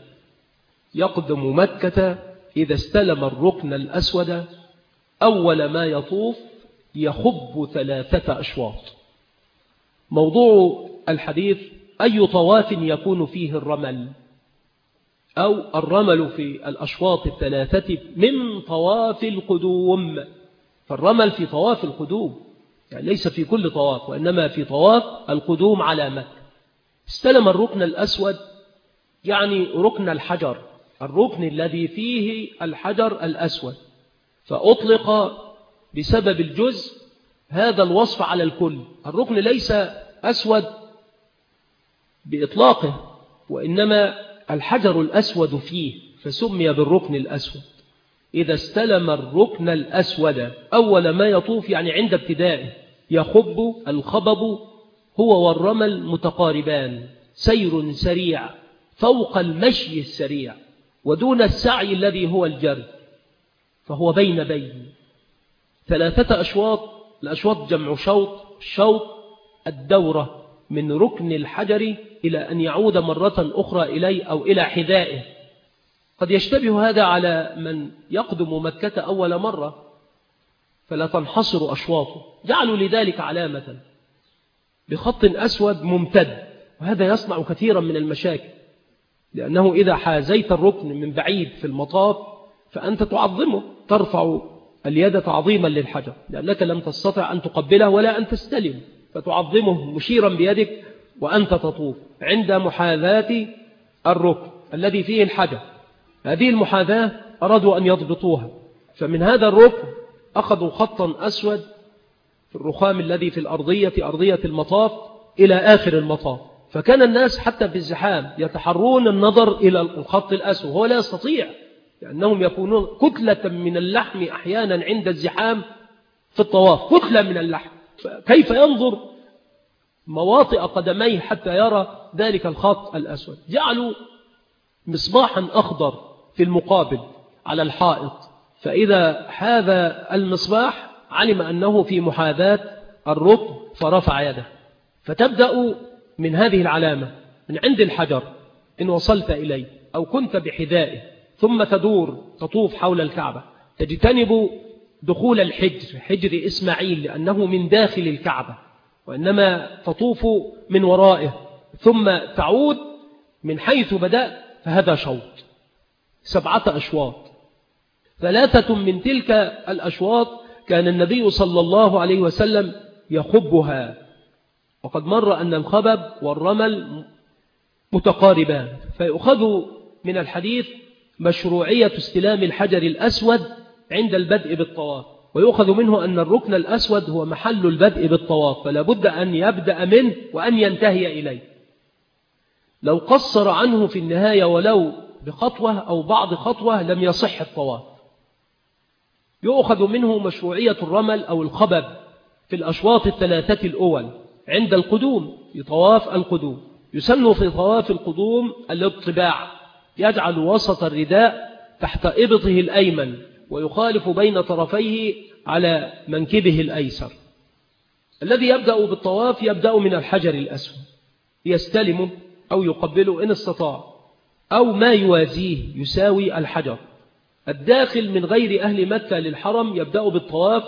يقدم مكة إذا استلم الركن الأسود أول ما يطوف يخب 3 أشواط. موضوع الحديث أي طواف يكون فيه الرمل، أو الرمل في الأشواط 3 من طواف القدوم، فالرمل في طواف القدوم، يعني ليس في كل طواف وإنما في طواف القدوم على مكة. استلم الركن الأسود يعني ركن الحجر، الركن الذي فيه الحجر الأسود، فأطلق بسبب الجزء هذا الوصف على الكل. الركن ليس أسود بإطلاقه وإنما الحجر الأسود فيه فسمي بالركن الأسود. إذا استلم الركن الأسود أول ما يطوف يعني عند ابتدائه، يخب الخبب هو والرمل متقاربان، سير سريع فوق المشي السريع ودون السعي الذي هو الجري، فهو بين 3 أشواط. الأشواط جمع شوط. الشوط الدورة من ركن الحجر إلى أن يعود مرة أخرى إليه أو إلى حذائه. قد يشتبه هذا على من يقدم مكة أول مرة فلا تنحصر أشواطه، جعلوا لذلك علامة بخط أسود ممتد، وهذا يصنع كثيرا من المشاكل، لأنه إذا حازيت الركن من بعيد في المطاف فأنت تعظمه، ترفع اليد تعظيما للحجر، لأنك لم تستطع أن تقبله ولا أن تستلم، فتعظمه مشيرا بيدك وأنت تطوف عند محاذاة الركن الذي فيه الحجر. هذه المحاذاة أرادوا أن يضبطوها، فمن هذا الركن أخذوا خطا أسود في الرخام الذي في أرضية المطاف إلى آخر المطاف، فكان الناس حتى في الزحام يتحرون النظر إلى الخط الأسود، هو لا يستطيع لأنهم يكونون كتلة من اللحم أحيانا عند الزحام في الطواف، كتلة من اللحم، كيف ينظر مواطئ قدميه حتى يرى ذلك الخط الأسود؟ جعلوا مصباحا أخضر في المقابل على الحائط، فإذا هذا المصباح علم أنه في محاذاة الركن فرفع يده. فتبدأ من هذه العلامة من عند الحجر إن وصلت إليه أو كنت بحذائه، ثم تطوف حول الكعبة، تجتنب دخول الحجر، حجر إسماعيل لأنه من داخل الكعبة، وإنما تطوف من ورائه، ثم تعود من حيث بدأت، فهذا شوط 7 أشواط. 3 من تلك الأشواط كان النبي صلى الله عليه وسلم يخبها، وقد مر أن الخبب والرمل متقاربان، فيؤخذ من الحديث مشروعية استلام الحجر الأسود عند البدء بالطواف، ويؤخذ منه أن الركن الأسود هو محل البدء بالطواف، فلا بد أن يبدأ منه وأن ينتهي إليه. لو قصر عنه في النهاية ولو بخطوة أو بعض خطوة لم يصح الطواف. يؤخذ منه مشروعية الرمل أو الخبب في الأشواط 3 الأول عند القدوم، في طواف القدوم. يسن في طواف القدوم الاطباع، يجعل وسط الرداء تحت إبطه الأيمن ويخالف بين طرفيه على منكبه الأيسر. الذي يبدأ بالطواف يبدأ من الحجر الأسود، يستلمه أو يقبله إن استطاع، أو ما يوازيه يساوي الحجر. الداخل من غير أهل مكة للحرم يبدأ بالطواف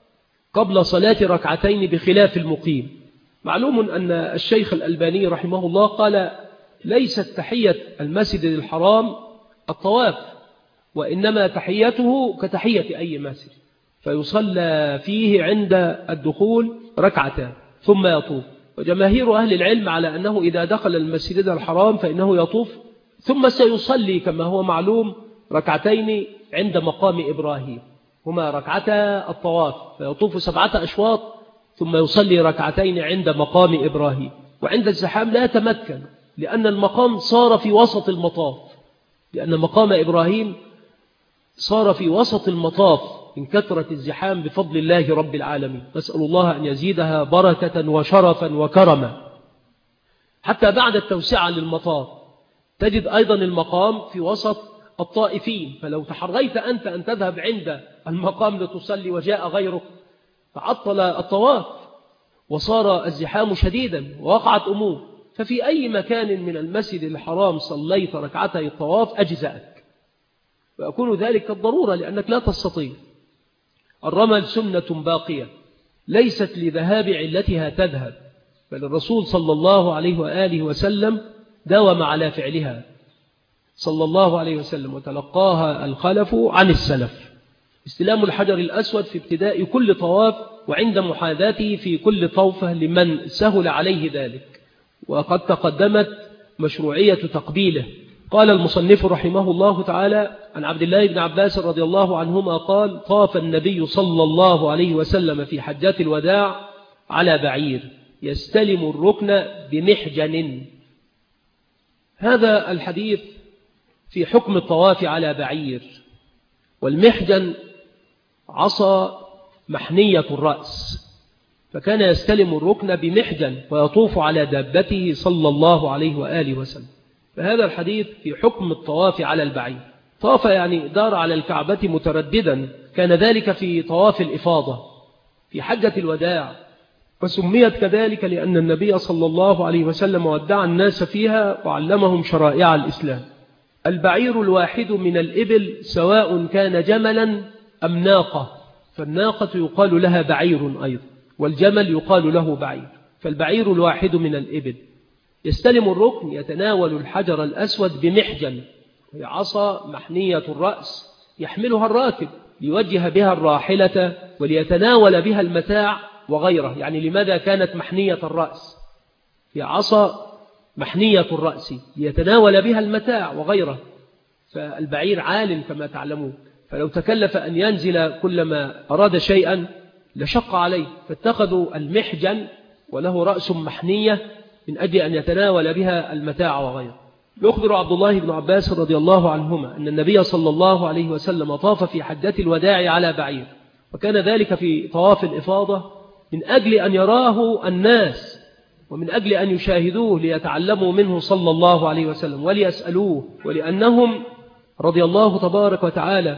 قبل صلاة 2 ركعتين بخلاف المقيم. معلوم أن الشيخ الألباني رحمه الله قال ليست تحية المسجد الحرام الطواف، وإنما تحيته كتحية أي مسجد، فيصلى فيه عند الدخول 2 ركعتان ثم يطوف. وجماهير أهل العلم على أنه إذا دخل المسجد الحرام فإنه يطوف ثم سيصلي كما هو معلوم 2 ركعتين عند مقام إبراهيم، هما 2 ركعتا الطواف، فيطوف 7 أشواط ثم يصلي 2 ركعتين عند مقام إبراهيم. وعند الزحام لا يتمكن لأن المقام صار في وسط المطاف، لأن مقام إبراهيم صار في وسط المطاف من كثرة الزحام بفضل الله رب العالمين. نسأل الله أن يزيدها بركة وشرفا وكرما. حتى بعد التوسعة للمطاف تجد أيضا المقام في وسط الطائفين، فلو تحريت أنت أن تذهب عند المقام لتصلي وجاء غيرك تعطل الطواف وصار الزحام شديدا ووقعت أمور. ففي أي مكان من المسجد الحرام صليت 2 ركعتي الطواف أجزأك، ويكون ذلك الضرورة لأنك لا تستطيع. الرمل سنة باقية ليست لذهاب علتها تذهب، بل الرسول صلى الله عليه وآله وسلم داوم على فعلها صلى الله عليه وسلم، وتلقاها الخلف عن السلف. استلام الحجر الأسود في ابتداء كل طواف وعند محاذاته في كل طوفة لمن سهل عليه ذلك، وقد تقدمت مشروعية تقبيله. قال المصنف رحمه الله تعالى عن عبد الله بن عباس رضي الله عنهما قال: طاف النبي صلى الله عليه وسلم في حجة الوداع على بعير يستلم الركن بمحجن. هذا الحديث في حكم الطواف على بعير، والمحجن عصا محنية الرأس، فكان يستلم الركن بمحجن ويطوف على دابته صلى الله عليه وآله وسلم. فهذا الحديث في حكم الطواف على البعير. طاف يعني دار على الكعبة مترددا، كان ذلك في طواف الإفاضة في حجة الوداع، وسميت كذلك لأن النبي صلى الله عليه وسلم ودع الناس فيها وعلمهم شرائع الإسلام. البعير الواحد من الإبل سواء كان جملا أم ناقة، فالناقة يقال لها بعير أيضا، والجمل يقال له بعير. فالبعير الواحد من الإبل يستلم الركن، يتناول الحجر الأسود بمحجن، هي عصا محنية الرأس يحملها الراكب ليوجه بها الراحلة وليتناول بها المتاع وغيره. يعني لماذا كانت محنية الرأس؟ هي عصا محنية الرأس ليتناول بها المتاع وغيره. فالبعير عال كما تعلمون، فلو تكلف أن ينزل كلما أراد شيئا لشق عليه، فاتخذوا المحجن وله رأس محنية من أجل أن يتناول بها المتاع وغيره. يخبر عبد الله بن عباس رضي الله عنهما أن النبي صلى الله عليه وسلم طاف في حجة الوداع على بعير، وكان ذلك في طواف الإفاضة من أجل أن يراه الناس ومن أجل أن يشاهدوه ليتعلموا منه صلى الله عليه وسلم وليسألوه، ولأنهم رضي الله تبارك وتعالى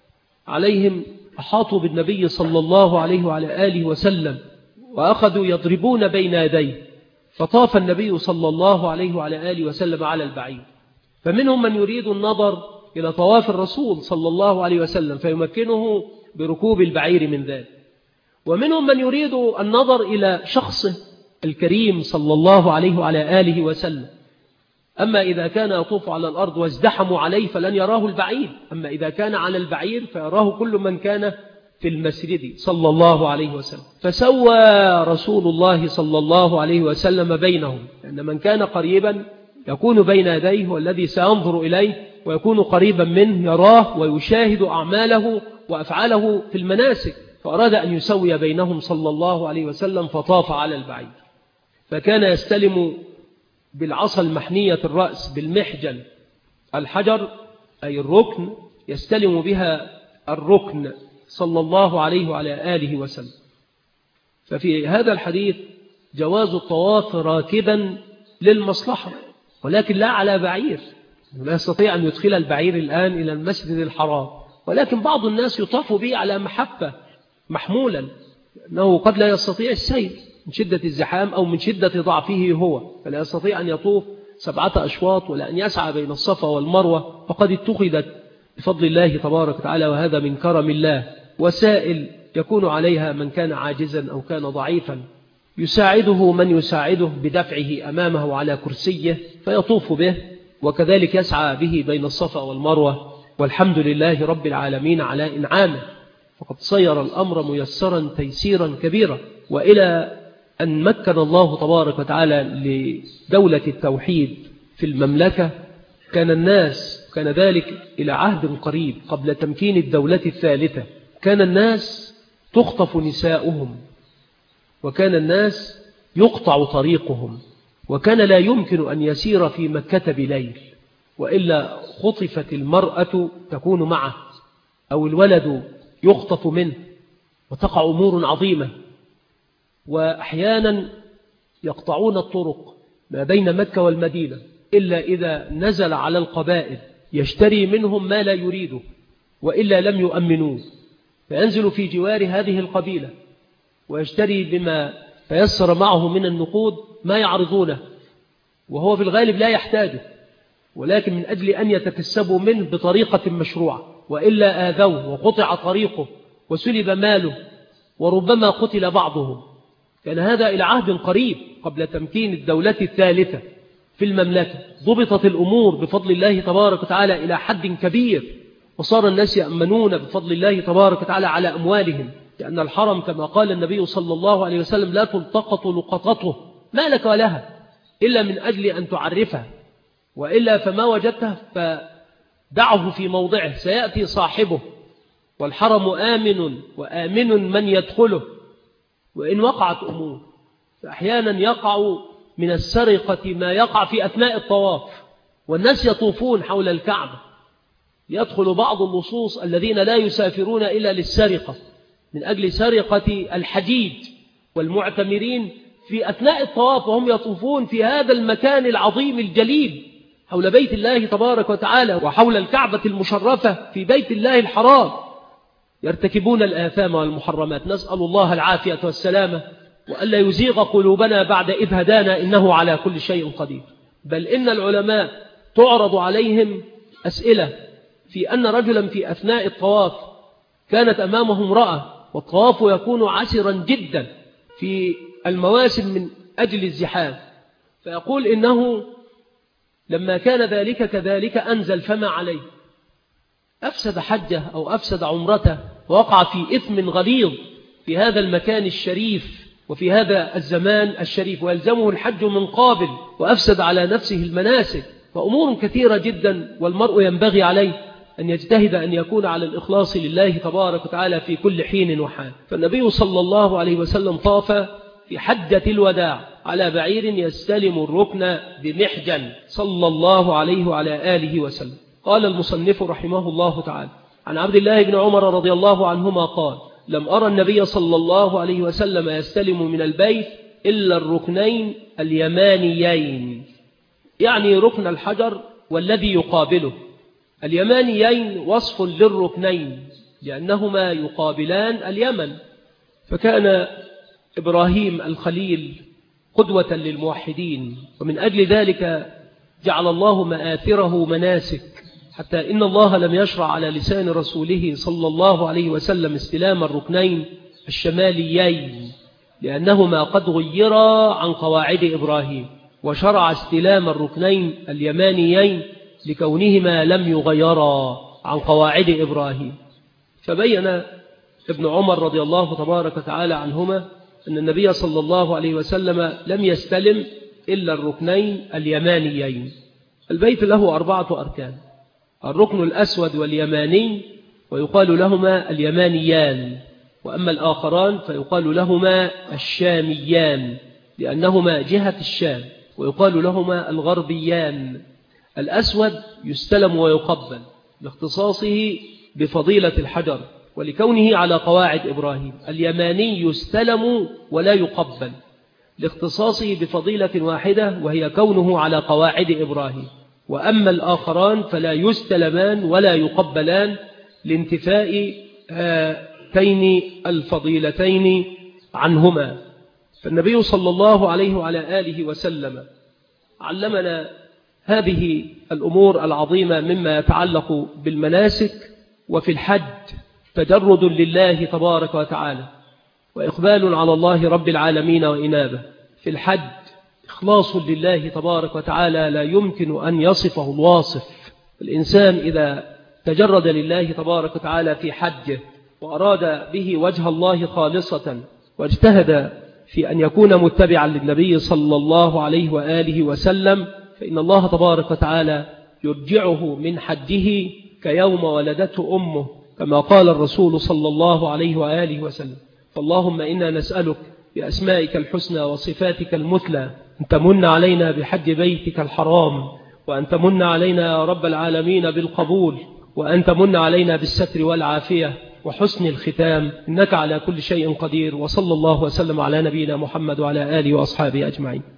عليهم أحاطوا بالنبي صلى الله عليه وعلى آله وسلم وأخذوا يضربون بين يديه، فطاف النبي صلى الله عليه وعلى آله وسلم على البعير. فمنهم من يريد النظر إلى طواف الرسول صلى الله عليه وسلم فيمكنه بركوب البعير من ذلك، ومنهم من يريد النظر إلى شخصه الكريم صلى الله عليه وعلى آله وسلم. أما إذا كان يطوف على الأرض وازدحموا عليه فلن يراه البعير، أما إذا كان على البعير فيراه كل من كان في المسجد صلى الله عليه وسلم. فسوى رسول الله صلى الله عليه وسلم بينهم، لأن من كان قريبا يكون بين يديه والذي سينظر إليه ويكون قريبا منه يراه ويشاهد أعماله وأفعاله في المناسك، فأراد أن يسوي بينهم صلى الله عليه وسلم فطاف على البعير. فكان يستلم بالعصا المحنية الرأس بالمحجن الحجر أي الركن، يستلم بها الركن صلى الله عليه وعلى آله وسلم. ففي هذا الحديث جواز الطواف راكبا للمصلحة، ولكن لا على بعير، لا يستطيع أن يدخل البعير الآن إلى المسجد الحرام، ولكن بعض الناس يطاف به على محبة محمولا، أنه قد لا يستطيع السير من شدة الزحام أو من شدة ضعفه هو، فلا يستطيع أن يطوف 7 أشواط ولا أن يسعى بين الصفا والمروة، فقد اتخذت بفضل الله تبارك وتعالى، وهذا من كرم الله، وسائل يكون عليها من كان عاجزا أو كان ضعيفا يساعده من يساعده بدفعه أمامه على كرسيه فيطوف به، وكذلك يسعى به بين الصفا والمروة. والحمد لله رب العالمين على إنعامه، فقد صير الأمر ميسرا تيسيرا كبيرا. وإلى أن مكن الله تبارك وتعالى لدولة التوحيد في المملكة، كان الناس، كان ذلك إلى عهد قريب قبل تمكين الدولة الثالثة، كان الناس تخطف نساؤهم، وكان الناس يقطع طريقهم، وكان لا يمكن أن يسير في مكة بليل، وإلا خطفت المرأة تكون معه أو الولد يخطف منه، وتقع أمور عظيمة. وأحيانا يقطعون الطرق ما بين مكة والمدينة إلا إذا نزل على القبائل يشتري منهم ما لا يريده، وإلا لم يؤمنوه، فينزل في جوار هذه القبيلة ويشتري بما تيسر معه من النقود ما يعرضونه، وهو في الغالب لا يحتاجه، ولكن من أجل أن يتكسبوا منه بطريقة مشروعة، وإلا آذوه وقطع طريقه وسلب ماله وربما قتل بعضهم. كان هذا إلى عهد قريب قبل تمكين الدولة الثالثة في المملكة، ضبطت الأمور بفضل الله تبارك وتعالى إلى حد كبير، وصار الناس يأمنون بفضل الله تبارك وتعالى على أموالهم، لأن الحرم كما قال النبي صلى الله عليه وسلم لا تلتقط لقطته ما لك ولها إلا من أجل أن تعرفها، وإلا فما وجدته فدعه في موضعه سيأتي صاحبه، والحرم آمن وآمن من يدخله. وإن وقعت أمور، فأحيانا يقع من السرقة ما يقع في أثناء الطواف والناس يطوفون حول الكعبة، يدخل بعض اللصوص الذين لا يسافرون إلا للسرقة من أجل سرقة الحجيج والمعتمرين في أثناء الطواف وهم يطوفون في هذا المكان العظيم الجليل، حول بيت الله تبارك وتعالى وحول الكعبة المشرفة في بيت الله الحرام يرتكبون الآثام والمحرمات. نسأل الله العافية والسلامة وألا يزيغ قلوبنا بعد إذ هدانا، إنه على كل شيء قدير. بل إن العلماء تعرض عليهم أسئلة في أن رجلا في أثناء الطواف كانت أمامه امرأة، والطواف يكون عسرا جدا في المواسم من أجل الزحام، فيقول إنه لما كان ذلك كذلك أنزل فما عليه، أفسد حجه أو أفسد عمرته ووقع في إثم غليظ في هذا المكان الشريف وفي هذا الزمان الشريف، ويلزمه الحج من قابل، وأفسد على نفسه المناسك، فأمور كثيرة جدا. والمرء ينبغي عليه أن يجتهد أن يكون على الإخلاص لله تبارك وتعالى في كل حين وحال. فالنبي صلى الله عليه وسلم طاف في حجة الوداع على بعير يستلم الركن بمحجن صلى الله عليه وعلى آله وسلم. قال المصنف رحمه الله تعالى عن عبد الله بن عمر رضي الله عنهما قال: لم أرى النبي صلى الله عليه وسلم يستلم من البيت إلا الركنين اليمانيين، يعني ركن الحجر والذي يقابله. اليمانيين وصف للركنين لأنهما يقابلان اليمن، فكان إبراهيم الخليل قدوة للموحدين، ومن أجل ذلك جعل الله مآثره مناسك، حتى إن الله لم يشرع على لسان رسوله صلى الله عليه وسلم استلام الركنين الشماليين لأنهما قد غيرا عن قواعد إبراهيم، وشرع استلام الركنين اليمانيين لكونهما لم يغيرا عن قواعد إبراهيم. فبين ابن عمر رضي الله تبارك وتعالى عنهما أن النبي صلى الله عليه وسلم لم يستلم إلا الركنين اليمانيين. البيت له 4 أركان: الركن الأسود واليماني ويقال لهما اليمانيان، وأما الآخران فيقال لهما الشاميان لأنهما جهة الشام، ويقال لهما الغربيان. الأسود يستلم ويقبل لاختصاصه بفضيلة الحجر ولكونه على قواعد إبراهيم. اليماني يستلم ولا يقبل لاختصاصه بفضيلة واحدة وهي كونه على قواعد إبراهيم. وأما الآخران فلا يستلمان ولا يقبلان لانتفاء هاتين الفضيلتين عنهما. فالنبي صلى الله عليه وعلى آله وسلم علمنا هذه الأمور العظيمة مما يتعلق بالمناسك. وفي الحج تجرد لله تبارك وتعالى وإقبال على الله رب العالمين وإنابة. في الحج إخلاص لله تبارك وتعالى لا يمكن أن يصفه الواصف. الإنسان إذا تجرد لله تبارك وتعالى في حجه وأراد به وجه الله خالصة واجتهد في أن يكون متبعا للنبي صلى الله عليه وآله وسلم، فإن الله تبارك وتعالى يرجعه من حجه كيوم ولدته أمه، كما قال الرسول صلى الله عليه وآله وسلم. فاللهم إنا نسألك بأسمائك الحسنى وصفاتك المثلى أن تمن علينا بحج بيتك الحرام، وأن تمن علينا يا رب العالمين بالقبول، وأن تمن علينا بالستر والعافية وحسن الختام، إنك على كل شيء قدير. وصلى الله وسلم على نبينا محمد وعلى آله وأصحابه أجمعين.